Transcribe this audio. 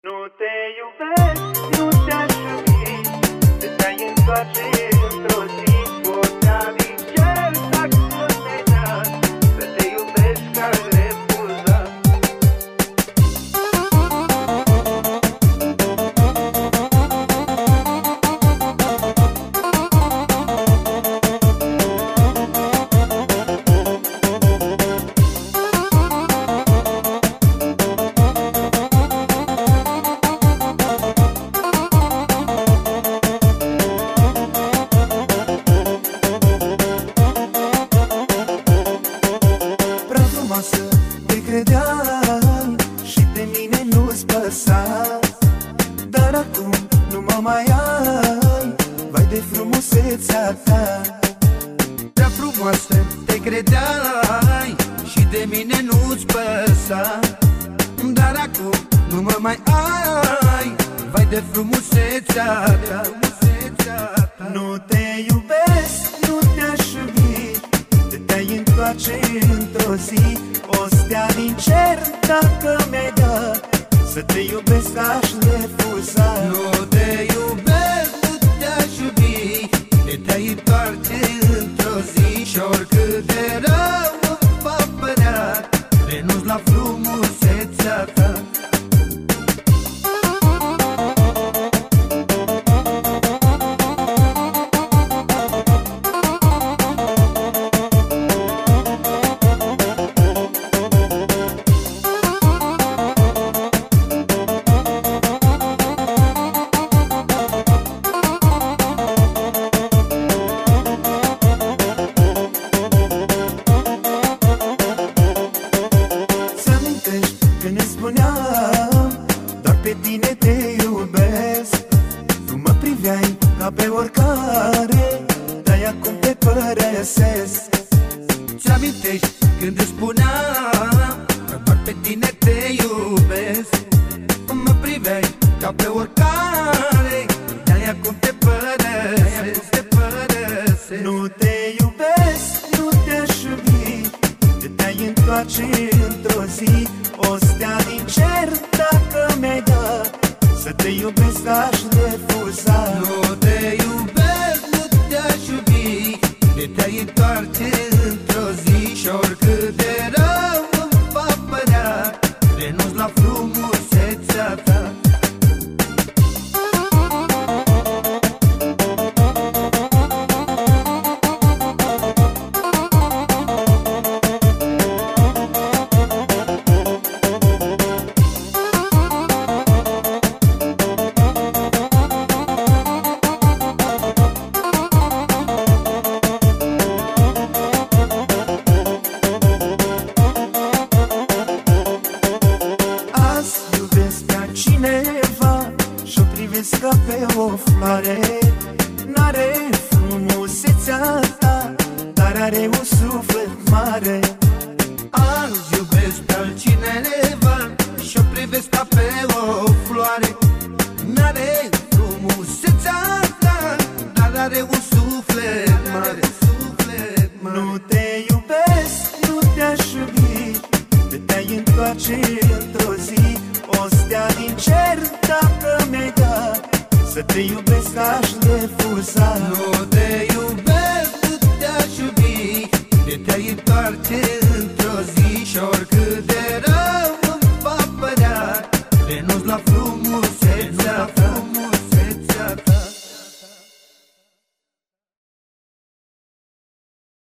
Nu te iubesc, nu te-aș iubi, te te-ai întoarce într-o zi. Putea din cer dacă pot venea, să te iubesc ca refuzat. Te credeai și de mine nu-ți păsa, dar acum nu mă mai ai, vai de frumusețea ta. Prea frumoasă te credeai și de mine nu-ți păsa, dar acum nu mă mai ai, vai de frumusețea ta. Nu te iubesc, nu te-aș iubi, te-ai întoarce într-o zi. O stea din cer dacă mi-ai dat, să te iubesc aș refuza. Nu te iubesc, nu te-aș iubi, te-ai întoarce într-o zi. Și oricât de rău îmi va părea, renunț la frumusețea ta. Când îmi spuneam, doar pe tine te iubesc, tu mă priveai ca pe oricare, dar acum te părăsesc. Ți-amintești când îți spuneam că doar pe tine te iubesc, mă priveai ca pe oricare, dar acum te părăsesc. Nu te iubesc, nu te-aș iubi, te-ai întoarce într-o zi. O stea din cer dacă mi-ai dat, să te iubesc aș refuza. Nu te iubesc, nu te-aș iubi, te-ai întoarce într-o zi. Și oricât de rău îmi va părea, renunț la frumusețea ta. Și-o privesc ca pe o floare, n-are frumusețea ta, dar are un suflet mare. Azi iubesc pe altcineva și-o privesc ca pe o floare, n-are frumusețea ta, dar are un suflet mare. Nu te iubesc, nu te-aș iubi, te-ai întoarce într-o zi. O stea din cer dacă mi-ai dat, să te iubesc aș refuza. Nu te iubesc, nu te-aș iubi, te-ai întoarce într-o zi. Și oricât de rău îmi va părea, renunț la frumusețea